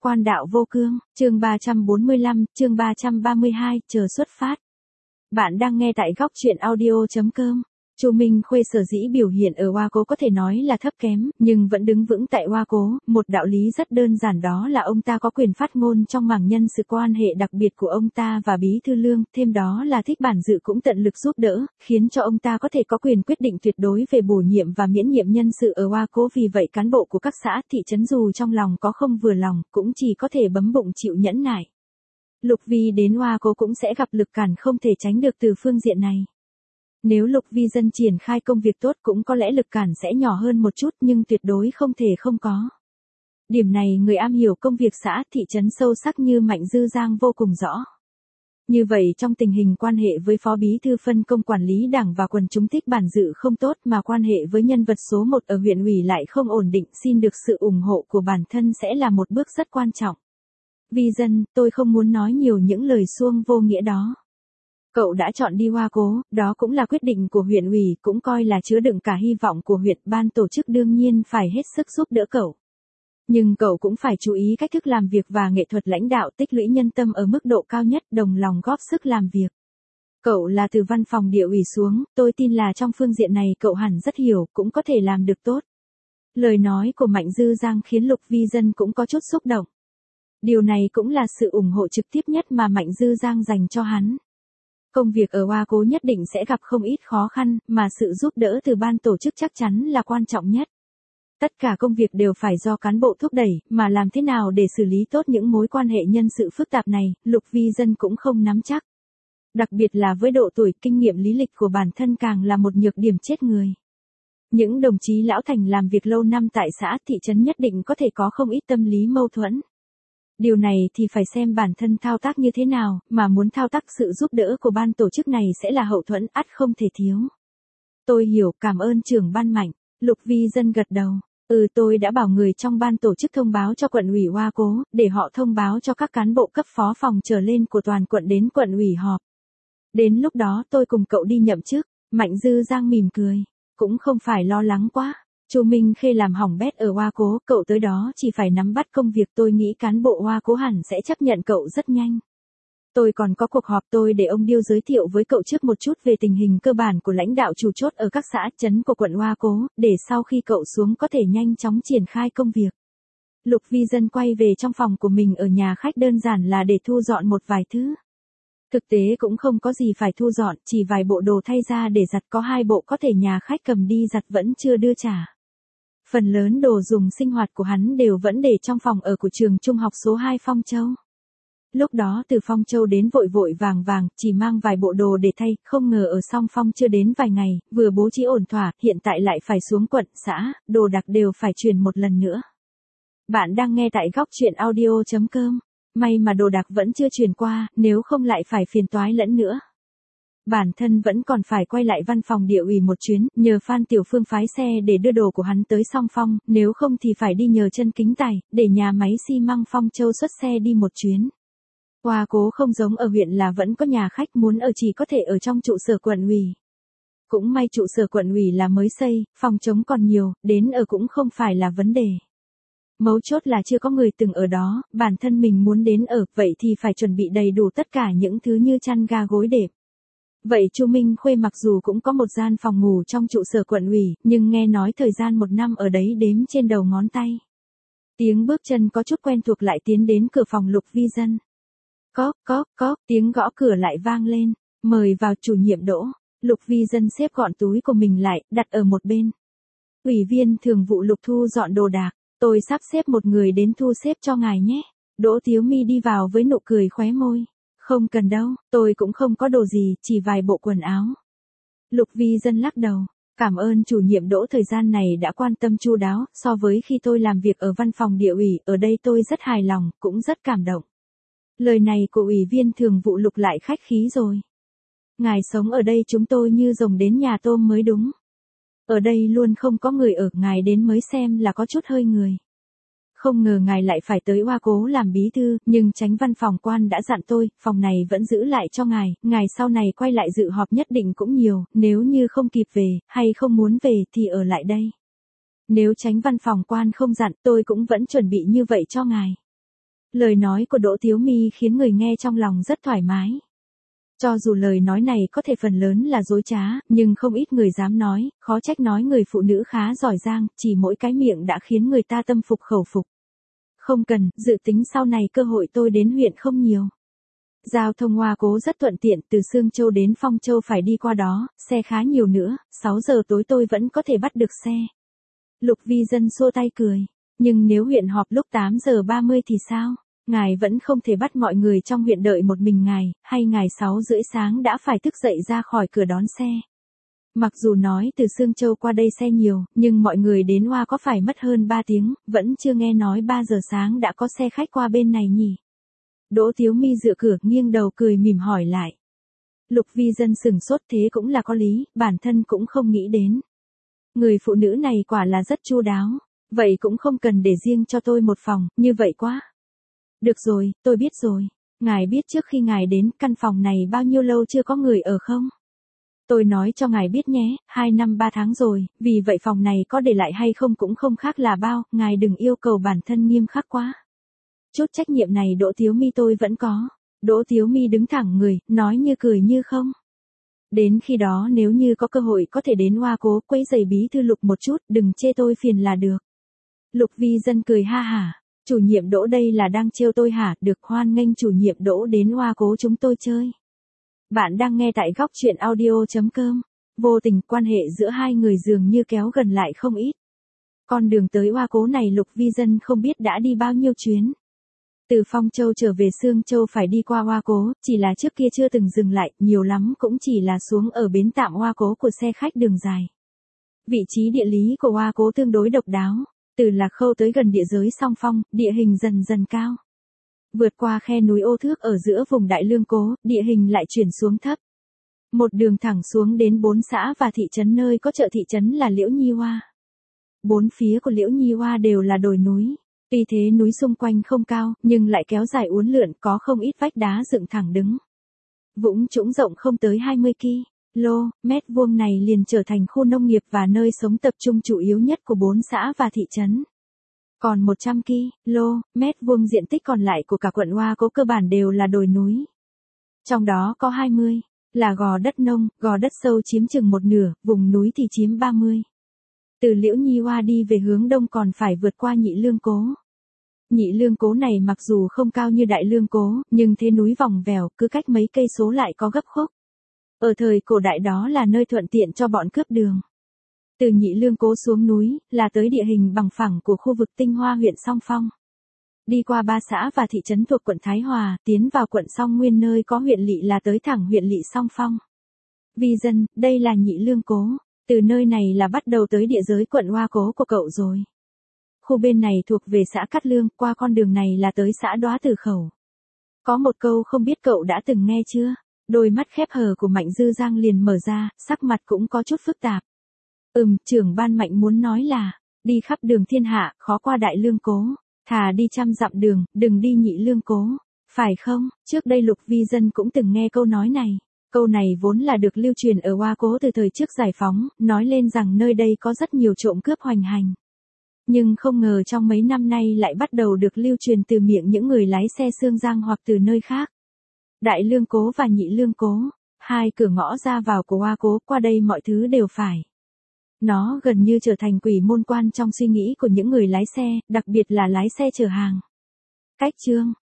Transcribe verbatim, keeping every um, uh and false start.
Quan đạo vô cương, chương ba trăm bốn mươi lăm, chương ba trăm ba mươi hai, chờ xuất phát. Bạn đang nghe tại góc truyện audio chấm com. Chu Minh Khuê sở dĩ biểu hiện ở Hoa Cố có thể nói là thấp kém, nhưng vẫn đứng vững tại Hoa Cố, một đạo lý rất đơn giản đó là ông ta có quyền phát ngôn trong mảng nhân sự quan hệ đặc biệt của ông ta và Bí Thư Lương, thêm đó là Thích Bản Dự cũng tận lực giúp đỡ, khiến cho ông ta có thể có quyền quyết định tuyệt đối về bổ nhiệm và miễn nhiệm nhân sự ở Hoa Cố. Vì vậy cán bộ của các xã, thị trấn dù trong lòng có không vừa lòng, cũng chỉ có thể bấm bụng chịu nhẫn nại. Lục Vi đến Hoa Cố cũng sẽ gặp lực cản không thể tránh được từ phương diện này. Nếu Lục Vi Dân triển khai công việc tốt cũng có lẽ lực cản sẽ nhỏ hơn một chút nhưng tuyệt đối không thể không có. Điểm này người am hiểu công việc xã, thị trấn sâu sắc như Mạnh Dư Giang vô cùng rõ. Như vậy trong tình hình quan hệ với Phó Bí Thư phân công quản lý đảng và quần chúng Thích Bản Dự không tốt mà quan hệ với nhân vật số một ở huyện ủy lại không ổn định, xin được sự ủng hộ của bản thân sẽ là một bước rất quan trọng. Vi Dân, tôi không muốn nói nhiều những lời suông vô nghĩa đó. Cậu đã chọn đi Hoa Cố, đó cũng là quyết định của huyện ủy, cũng coi là chứa đựng cả hy vọng của huyện, ban tổ chức đương nhiên phải hết sức giúp đỡ cậu. Nhưng cậu cũng phải chú ý cách thức làm việc và nghệ thuật lãnh đạo, tích lũy nhân tâm ở mức độ cao nhất, đồng lòng góp sức làm việc. Cậu là từ văn phòng địa ủy xuống, tôi tin là trong phương diện này cậu hẳn rất hiểu, cũng có thể làm được tốt. Lời nói của Mạnh Dư Giang khiến Lục Vi Dân cũng có chút xúc động. Điều này cũng là sự ủng hộ trực tiếp nhất mà Mạnh Dư Giang dành cho hắn. Công việc ở Hoa Cố nhất định sẽ gặp không ít khó khăn, mà sự giúp đỡ từ ban tổ chức chắc chắn là quan trọng nhất. Tất cả công việc đều phải do cán bộ thúc đẩy, mà làm thế nào để xử lý tốt những mối quan hệ nhân sự phức tạp này, Lục Vi Dân cũng không nắm chắc. Đặc biệt là với độ tuổi, kinh nghiệm lý lịch của bản thân càng là một nhược điểm chết người. Những đồng chí lão thành làm việc lâu năm tại xã, thị trấn nhất định có thể có không ít tâm lý mâu thuẫn. Điều này thì phải xem bản thân thao tác như thế nào, mà muốn thao tác sự giúp đỡ của ban tổ chức này sẽ là hậu thuẫn ắt không thể thiếu. Tôi hiểu, cảm ơn trưởng ban Mạnh. Lục Vi Dân gật đầu. Ừ, tôi đã bảo người trong ban tổ chức thông báo cho quận ủy Hoa Cố, để họ thông báo cho các cán bộ cấp phó phòng trở lên của toàn quận đến quận ủy họp. Đến lúc đó tôi cùng cậu đi nhậm chức. Mạnh Dư Giang mỉm cười. Cũng không phải lo lắng quá. Chu Minh Khê làm hỏng bét ở Hoa Cố, cậu tới đó chỉ phải nắm bắt công việc, tôi nghĩ cán bộ Hoa Cố hẳn sẽ chấp nhận cậu rất nhanh. Tôi còn có cuộc họp, tôi để ông Điêu giới thiệu với cậu trước một chút về tình hình cơ bản của lãnh đạo chủ chốt ở các xã, trấn của quận Hoa Cố, để sau khi cậu xuống có thể nhanh chóng triển khai công việc. Lục Vi Dân quay về trong phòng của mình ở nhà khách đơn giản là để thu dọn một vài thứ. Thực tế cũng không có gì phải thu dọn, chỉ vài bộ đồ thay ra để giặt, có hai bộ có thể nhà khách cầm đi giặt vẫn chưa đưa trả. Phần lớn đồ dùng sinh hoạt của hắn đều vẫn để trong phòng ở của trường trung học số hai Phong Châu. Lúc đó từ Phong Châu đến vội vội vàng vàng, chỉ mang vài bộ đồ để thay, không ngờ ở Song Phong chưa đến vài ngày, vừa bố trí ổn thỏa, hiện tại lại phải xuống quận, xã, đồ đạc đều phải chuyển một lần nữa. Bạn đang nghe tại góc truyện audio chấm com. May mà đồ đạc vẫn chưa chuyển qua, nếu không lại phải phiền toái lẫn nữa. Bản thân vẫn còn phải quay lại văn phòng địa ủy một chuyến, nhờ Phan Tiểu Phương phái xe để đưa đồ của hắn tới Song Phong, nếu không thì phải đi nhờ Trân Kính Tài, để nhà máy xi măng Phong Châu xuất xe đi một chuyến. Hoa Cố không giống ở huyện là vẫn có nhà khách, muốn ở chỉ có thể ở trong trụ sở quận ủy. Cũng may trụ sở quận ủy là mới xây, phòng trống còn nhiều, đến ở cũng không phải là vấn đề. Mấu chốt là chưa có người từng ở đó, bản thân mình muốn đến ở, vậy thì phải chuẩn bị đầy đủ tất cả những thứ như chăn ga gối đệm. Vậy Chu Minh Khuê mặc dù cũng có một gian phòng ngủ trong trụ sở quận ủy, nhưng nghe nói thời gian một năm ở đấy đếm trên đầu ngón tay. Tiếng bước chân có chút quen thuộc lại tiến đến cửa phòng Lục Vi Dân. Cóp, cóp, cóp, tiếng gõ cửa lại vang lên, mời vào chủ nhiệm Đỗ. Lục Vi Dân xếp gọn túi của mình lại, đặt ở một bên. Ủy viên thường vụ Lục thu dọn đồ đạc, tôi sắp xếp một người đến thu xếp cho ngài nhé. Đỗ Tiếu Mi đi vào với nụ cười khóe môi. Không cần đâu, tôi cũng không có đồ gì, chỉ vài bộ quần áo. Lục Vi Dân lắc đầu, cảm ơn chủ nhiệm Đỗ thời gian này đã quan tâm chu đáo, so với khi tôi làm việc ở văn phòng địa ủy, ở đây tôi rất hài lòng, cũng rất cảm động. Lời này của ủy viên thường vụ Lục lại khách khí rồi. Ngài sống ở đây chúng tôi như rồng đến nhà tôm mới đúng. Ở đây luôn không có người ở, ngài đến mới xem là có chút hơi người. Không ngờ ngài lại phải tới Hoa Cố làm bí thư, nhưng chánh văn phòng quan đã dặn tôi, phòng này vẫn giữ lại cho ngài, ngài sau này quay lại dự họp nhất định cũng nhiều, nếu như không kịp về, hay không muốn về thì ở lại đây. Nếu chánh văn phòng quan không dặn, tôi cũng vẫn chuẩn bị như vậy cho ngài. Lời nói của Đỗ Tiếu My khiến người nghe trong lòng rất thoải mái. Cho dù lời nói này có thể phần lớn là dối trá, nhưng không ít người dám nói, khó trách nói người phụ nữ khá giỏi giang, chỉ mỗi cái miệng đã khiến người ta tâm phục khẩu phục. Không cần, dự tính sau này cơ hội tôi đến huyện không nhiều. Giao thông Hoa Cố rất thuận tiện, từ Sương Châu đến Phong Châu phải đi qua đó, xe khá nhiều nữa, sáu giờ tối tôi vẫn có thể bắt được xe. Lục Vi Dân xua tay cười, nhưng nếu huyện họp lúc tám giờ ba mươi thì sao? Ngài vẫn không thể bắt mọi người trong huyện đợi một mình ngài, hay ngài sáu rưỡi sáng đã phải thức dậy ra khỏi cửa đón xe. Mặc dù nói từ Sương Châu qua đây xe nhiều, nhưng mọi người đến Hoa có phải mất hơn ba tiếng, vẫn chưa nghe nói ba giờ sáng đã có xe khách qua bên này nhỉ. Đỗ Tiếu My dựa cửa nghiêng đầu cười mỉm hỏi lại. Lục Vi Dân sừng sốt, thế cũng là có lý, bản thân cũng không nghĩ đến. Người phụ nữ này quả là rất chu đáo, vậy cũng không cần để riêng cho tôi một phòng, như vậy quá. Được rồi, tôi biết rồi. Ngài biết trước khi ngài đến căn phòng này bao nhiêu lâu chưa có người ở không? Tôi nói cho ngài biết nhé, hai năm ba tháng rồi, vì vậy phòng này có để lại hay không cũng không khác là bao, ngài đừng yêu cầu bản thân nghiêm khắc quá. Chút trách nhiệm này Đỗ Tiếu My tôi vẫn có. Đỗ Tiếu My đứng thẳng người, nói như cười như không. Đến khi đó nếu như có cơ hội có thể đến Hoa Cố quấy giày bí thư Lục một chút, đừng chê tôi phiền là được. Lục Vi Dân cười ha hả. Chủ nhiệm Đỗ đây là đang trêu tôi hả? Được, hoan nghênh chủ nhiệm Đỗ đến Hoa Cố chúng tôi chơi. Bạn đang nghe tại góc truyện audio chấm com. Vô tình quan hệ giữa hai người dường như kéo gần lại không ít. Con đường tới Hoa Cố này Lục Vi Dân không biết đã đi bao nhiêu chuyến. Từ Phong Châu trở về Sương Châu phải đi qua Hoa Cố, chỉ là trước kia chưa từng dừng lại, nhiều lắm cũng chỉ là xuống ở bến tạm Hoa Cố của xe khách đường dài. Vị trí địa lý của Hoa Cố tương đối độc đáo. Từ Lạc Khâu tới gần địa giới Song Phong, địa hình dần dần cao. Vượt qua khe núi Ô Thước ở giữa vùng Đại Lương Cố, địa hình lại chuyển xuống thấp. Một đường thẳng xuống đến bốn xã và thị trấn nơi có chợ thị trấn là Liễu Nhi Hoa. Bốn phía của Liễu Nhi Hoa đều là đồi núi. Tuy thế núi xung quanh không cao, nhưng lại kéo dài uốn lượn, có không ít vách đá dựng thẳng đứng. Vũng trũng rộng không tới hai mươi ki lô mét vuông này liền trở thành khu nông nghiệp và nơi sống tập trung chủ yếu nhất của bốn xã và thị trấn. Còn một trăm ki lô mét vuông diện tích còn lại của cả quận Hoa Cố cơ bản đều là đồi núi. Trong đó có hai mươi là gò đất nông, gò đất sâu chiếm chừng một nửa, vùng núi thì chiếm ba mươi. Từ Liễu Nhi Hoa đi về hướng đông còn phải vượt qua Nhị Lương Cố. Nhị Lương Cố này mặc dù không cao như Đại Lương Cố, nhưng thế núi vòng vèo, cứ cách mấy cây số lại có gấp khúc. Ở thời cổ đại đó là nơi thuận tiện cho bọn cướp đường. Từ Nhị Lương Cố xuống núi, là tới địa hình bằng phẳng của khu vực Tinh Hoa huyện Song Phong. Đi qua ba xã và thị trấn thuộc quận Thái Hòa, tiến vào quận Song Nguyên nơi có huyện lỵ là tới thẳng huyện lỵ Song Phong. Vi Dân, đây là Nhị Lương Cố. Từ nơi này là bắt đầu tới địa giới quận Hoa Cố của cậu rồi. Khu bên này thuộc về xã Cát Lương, qua con đường này là tới xã Đoá Tử Khẩu. Có một câu không biết cậu đã từng nghe chưa? Đôi mắt khép hờ của Mạnh Dư Giang liền mở ra, sắc mặt cũng có chút phức tạp. Ừm, trưởng ban Mạnh muốn nói là, đi khắp đường thiên hạ, khó qua Đại Lương Cố. Thà đi trăm dặm đường, đừng đi Nhị Lương Cố. Phải không? Trước đây Lục Vi Dân cũng từng nghe câu nói này. Câu này vốn là được lưu truyền ở Hoa Cố từ thời trước giải phóng, nói lên rằng nơi đây có rất nhiều trộm cướp hoành hành. Nhưng không ngờ trong mấy năm nay lại bắt đầu được lưu truyền từ miệng những người lái xe Sương Giang hoặc từ nơi khác. Đại Lương Cố và Nhị Lương Cố, hai cửa ngõ ra vào của Hoa Cố, qua đây mọi thứ đều phải. Nó gần như trở thành quỷ môn quan trong suy nghĩ của những người lái xe, đặc biệt là lái xe chở hàng. Cách chương